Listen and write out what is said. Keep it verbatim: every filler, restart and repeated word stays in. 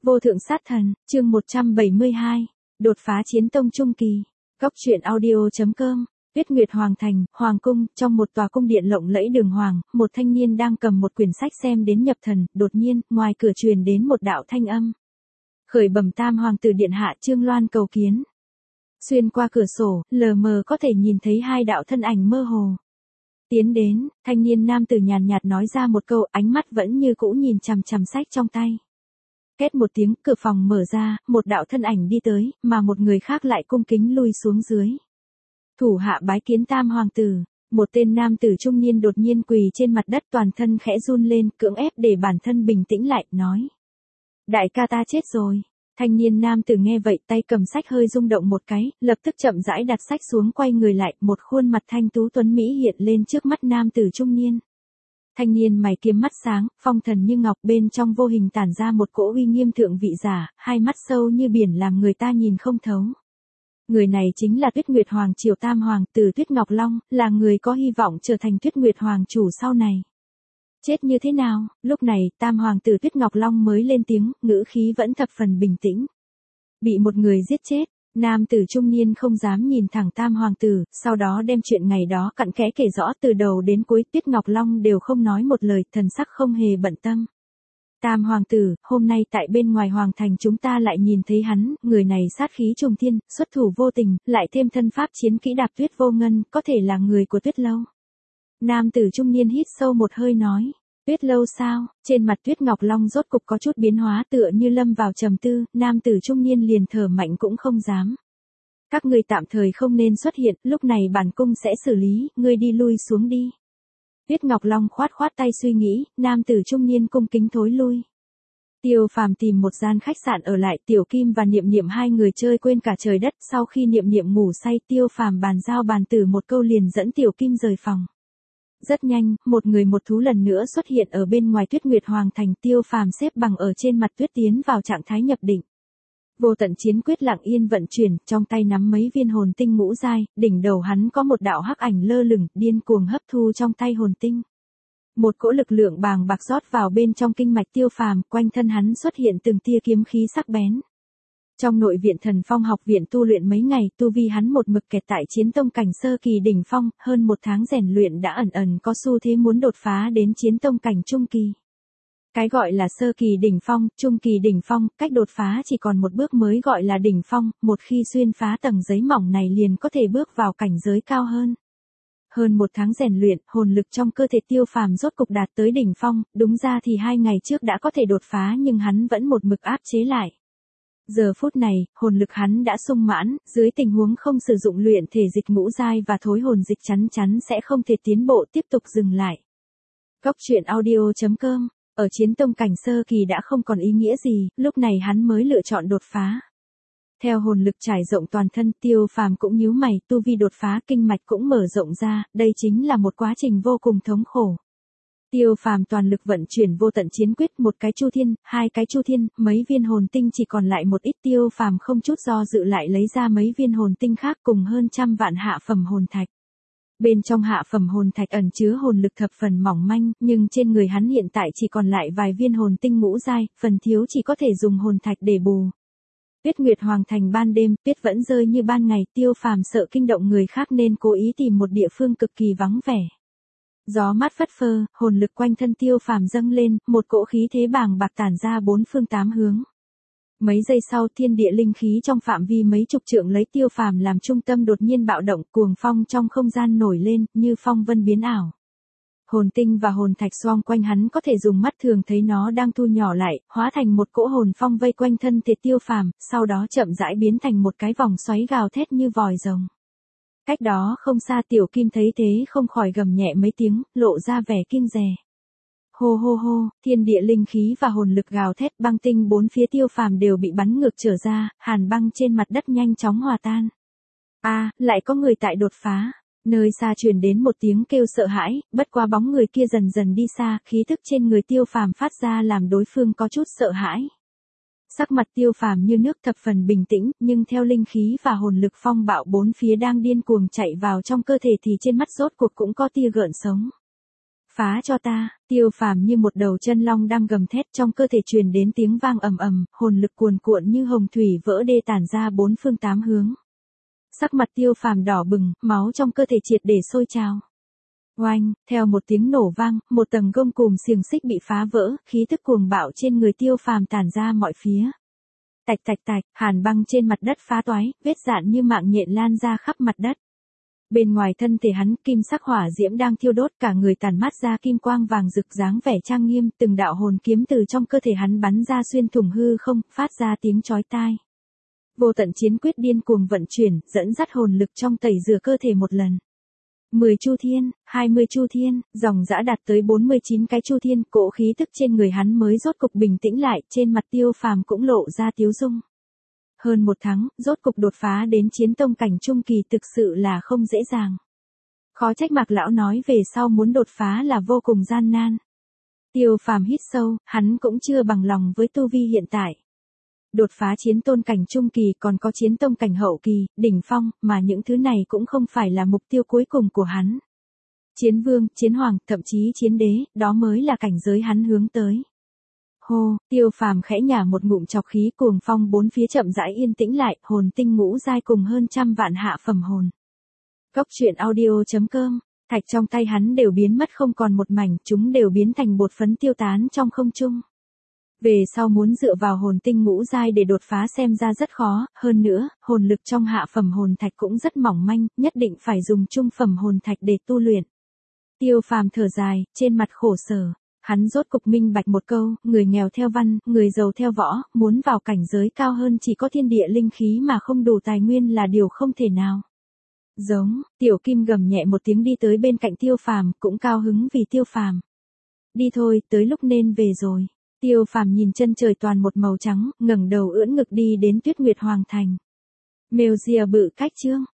Vô thượng sát thần, chương một trăm bảy mươi hai, đột phá chiến tông trung kỳ. Góc truyện audio.com. Tuyết Nguyệt Hoàng thành, hoàng cung, trong một tòa cung điện lộng lẫy đường hoàng, một thanh niên đang cầm một quyển sách xem đến nhập thần, đột nhiên, ngoài cửa truyền đến một đạo thanh âm. Khởi bẩm tam hoàng tử điện hạ, Trương Loan cầu kiến. Xuyên qua cửa sổ, lờ mờ có thể nhìn thấy hai đạo thân ảnh mơ hồ. Tiến đến, thanh niên nam tử nhàn nhạt nói ra một câu, ánh mắt vẫn như cũ nhìn chằm chằm sách trong tay. Két một tiếng, cửa phòng mở ra, một đạo thân ảnh đi tới, mà một người khác lại cung kính lui xuống dưới. Thủ hạ bái kiến tam hoàng tử, một tên nam tử trung niên đột nhiên quỳ trên mặt đất, toàn thân khẽ run lên, cưỡng ép để bản thân bình tĩnh lại, nói. Đại ca ta chết rồi. Thanh niên nam tử nghe vậy, tay cầm sách hơi rung động một cái, lập tức chậm rãi đặt sách xuống, quay người lại, một khuôn mặt thanh tú tuấn mỹ hiện lên trước mắt nam tử trung niên. Thanh niên mày kiếm mắt sáng, phong thần như ngọc, bên trong vô hình tản ra một cỗ uy nghiêm thượng vị giả, hai mắt sâu như biển làm người ta nhìn không thấu. Người này chính là Tuyết Nguyệt Hoàng triều tam hoàng tử Tuyết Ngọc Long, là người có hy vọng trở thành Tuyết Nguyệt Hoàng chủ sau này. Chết như thế nào? Lúc này, tam hoàng tử Tuyết Ngọc Long mới lên tiếng, ngữ khí vẫn thập phần bình tĩnh. Bị một người giết chết. Nam tử trung niên không dám nhìn thẳng tam hoàng tử, sau đó đem chuyện ngày đó cặn kẽ kể rõ từ đầu đến cuối. Tuyết Ngọc Long đều không nói một lời, thần sắc không hề bận tâm. Tam hoàng tử, hôm nay tại bên ngoài hoàng thành chúng ta lại nhìn thấy hắn, người này sát khí trùng thiên, xuất thủ vô tình, lại thêm thân pháp chiến kỹ đạp tuyết vô ngân, có thể là người của Tuyết lâu. Nam tử trung niên hít sâu một hơi nói. Tuyết lâu sao? Trên mặt Tuyết Ngọc Long rốt cục có chút biến hóa, tựa như lâm vào trầm tư, nam tử trung niên liền thở mạnh cũng không dám. Các ngươi tạm thời không nên xuất hiện, lúc này bản cung sẽ xử lý, ngươi đi lui xuống đi. Tuyết Ngọc Long khoát khoát tay suy nghĩ, nam tử trung niên cung kính thối lui. Tiêu Phàm tìm một gian khách sạn ở lại, Tiểu Kim và Niệm Niệm hai người chơi quên cả trời đất, sau khi Niệm Niệm ngủ say, Tiêu Phàm bàn giao bàn tử một câu liền dẫn Tiểu Kim rời phòng. Rất nhanh, một người một thú lần nữa xuất hiện ở bên ngoài Tuyết Nguyệt Hoàng thành. Tiêu Phàm xếp bằng ở trên mặt tuyết tiến vào trạng thái nhập định. Vô tận chiến quyết lặng yên vận chuyển, trong tay nắm mấy viên hồn tinh ngũ giai, đỉnh đầu hắn có một đạo hắc ảnh lơ lửng, điên cuồng hấp thu trong tay hồn tinh. Một cỗ lực lượng bàng bạc rót vào bên trong kinh mạch Tiêu Phàm, quanh thân hắn xuất hiện từng tia kiếm khí sắc bén. Trong nội viện Thần Phong học viện tu luyện mấy ngày, tu vi hắn một mực kẹt tại chiến tông cảnh sơ kỳ đỉnh phong, hơn một tháng rèn luyện đã ẩn ẩn có xu thế muốn đột phá đến chiến tông cảnh trung kỳ. Cái gọi là sơ kỳ đỉnh phong, trung kỳ đỉnh phong, cách đột phá chỉ còn một bước mới gọi là đỉnh phong, một khi xuyên phá tầng giấy mỏng này liền có thể bước vào cảnh giới cao hơn. Hơn một tháng rèn luyện, hồn lực trong cơ thể Tiêu Phàm rốt cục đạt tới đỉnh phong, đúng ra thì hai ngày trước đã có thể đột phá nhưng hắn vẫn một mực áp chế lại. Giờ phút này, hồn lực hắn đã sung mãn, dưới tình huống không sử dụng luyện thể dịch ngũ giai và thối hồn dịch chắn chắn sẽ không thể tiến bộ, tiếp tục dừng lại. Góc truyện audio.com. Ở chiến tông cảnh sơ kỳ đã không còn ý nghĩa gì, lúc này hắn mới lựa chọn đột phá. Theo hồn lực trải rộng toàn thân, Tiêu Phàm cũng nhíu mày, tu vi đột phá, kinh mạch cũng mở rộng ra, đây chính là một quá trình vô cùng thống khổ. Tiêu Phàm toàn lực vận chuyển vô tận chiến quyết, một cái chu thiên, hai cái chu thiên, mấy viên hồn tinh chỉ còn lại một ít. Tiêu Phàm không chút do dự lại lấy ra mấy viên hồn tinh khác cùng hơn trăm vạn hạ phẩm hồn thạch. Bên trong hạ phẩm hồn thạch ẩn chứa hồn lực thập phần mỏng manh, nhưng trên người hắn hiện tại chỉ còn lại vài viên hồn tinh ngũ giai, phần thiếu chỉ có thể dùng hồn thạch để bù. Tuyết Nguyệt Hoàng thành ban đêm, tuyết vẫn rơi như ban ngày, Tiêu Phàm sợ kinh động người khác nên cố ý tìm một địa phương cực kỳ vắng vẻ. Gió mát phất phơ, hồn lực quanh thân Tiêu Phàm dâng lên, một cỗ khí thế bàng bạc tản ra bốn phương tám hướng. Mấy giây sau, thiên địa linh khí trong phạm vi mấy chục trượng lấy Tiêu Phàm làm trung tâm đột nhiên bạo động, cuồng phong trong không gian nổi lên, như phong vân biến ảo. Hồn tinh và hồn thạch xoang quanh hắn có thể dùng mắt thường thấy nó đang thu nhỏ lại, hóa thành một cỗ hồn phong vây quanh thân thể Tiêu Phàm, sau đó chậm rãi biến thành một cái vòng xoáy gào thét như vòi rồng. Cách đó không xa Tiểu Kim thấy thế không khỏi gầm nhẹ mấy tiếng, lộ ra vẻ kiêng dè. Hô hô hô, thiên địa linh khí và hồn lực gào thét, băng tinh bốn phía Tiêu Phàm đều bị bắn ngược trở ra, hàn băng trên mặt đất nhanh chóng hòa tan. A, à, lại có người tại đột phá. Nơi xa truyền đến một tiếng kêu sợ hãi, bất qua bóng người kia dần dần đi xa, khí thức trên người Tiêu Phàm phát ra làm đối phương có chút sợ hãi. Sắc mặt Tiêu Phàm như nước thập phần bình tĩnh, nhưng theo linh khí và hồn lực phong bạo bốn phía đang điên cuồng chạy vào trong cơ thể thì trên mắt rốt cuộc cũng có tia gợn sống. Phá cho ta, Tiêu Phàm như một đầu chân long đang gầm thét, trong cơ thể truyền đến tiếng vang ầm ầm, hồn lực cuồn cuộn như hồng thủy vỡ đê tản ra bốn phương tám hướng. Sắc mặt Tiêu Phàm đỏ bừng, máu trong cơ thể triệt để sôi trào. Oanh, theo một tiếng nổ vang, một tầng gông cùm xiềng xích bị phá vỡ, khí tức cuồng bạo trên người Tiêu Phàm tản ra mọi phía. Tạch tạch tạch, hàn băng trên mặt đất phá toái, vết rạn như mạng nhện lan ra khắp mặt đất. Bên ngoài thân thể hắn, kim sắc hỏa diễm đang thiêu đốt, cả người tản mát ra kim quang vàng rực dáng vẻ trang nghiêm, từng đạo hồn kiếm từ trong cơ thể hắn bắn ra xuyên thủng hư không, phát ra tiếng chói tai. Vô tận chiến quyết điên cuồng vận chuyển, dẫn dắt hồn lực trong tẩy rửa cơ thể một lần. mười chu thiên, hai mươi chu thiên, dòng dã đạt tới bốn mươi chín cái chu thiên, cỗ khí tức trên người hắn mới rốt cục bình tĩnh lại, trên mặt Tiêu Phàm cũng lộ ra tiếu dung. Hơn một tháng, rốt cục đột phá đến chiến tông cảnh trung kỳ thực sự là không dễ dàng. Khó trách Mạc lão nói về sau muốn đột phá là vô cùng gian nan. Tiêu Phàm hít sâu, hắn cũng chưa bằng lòng với tu vi hiện tại. Đột phá chiến tôn cảnh trung kỳ còn có chiến tông cảnh hậu kỳ, đỉnh phong, mà những thứ này cũng không phải là mục tiêu cuối cùng của hắn. Chiến vương, chiến hoàng, thậm chí chiến đế, đó mới là cảnh giới hắn hướng tới. Hô, Tiêu Phàm khẽ nhả một ngụm trọc khí, cuồng phong bốn phía chậm rãi yên tĩnh lại, hồn tinh ngũ giai cùng hơn trăm vạn hạ phẩm hồn. Cốc truyện audio chấm com, thạch trong tay hắn đều biến mất không còn một mảnh, chúng đều biến thành bột phấn tiêu tán trong không trung. Về sau muốn dựa vào hồn tinh ngũ giai để đột phá xem ra rất khó, hơn nữa, hồn lực trong hạ phẩm hồn thạch cũng rất mỏng manh, nhất định phải dùng trung phẩm hồn thạch để tu luyện. Tiêu Phàm thở dài, trên mặt khổ sở. Hắn rốt cục minh bạch một câu, người nghèo theo văn, người giàu theo võ, muốn vào cảnh giới cao hơn chỉ có thiên địa linh khí mà không đủ tài nguyên là điều không thể nào. Giống, Tiểu Kim gầm nhẹ một tiếng đi tới bên cạnh Tiêu Phàm, cũng cao hứng vì Tiêu Phàm. Đi thôi, tới lúc nên về rồi. Tiêu Phàm nhìn chân trời toàn một màu trắng, ngẩng đầu ưỡn ngực đi đến Tuyết Nguyệt Hoàng Thành. Mèo rìa bự cách chương.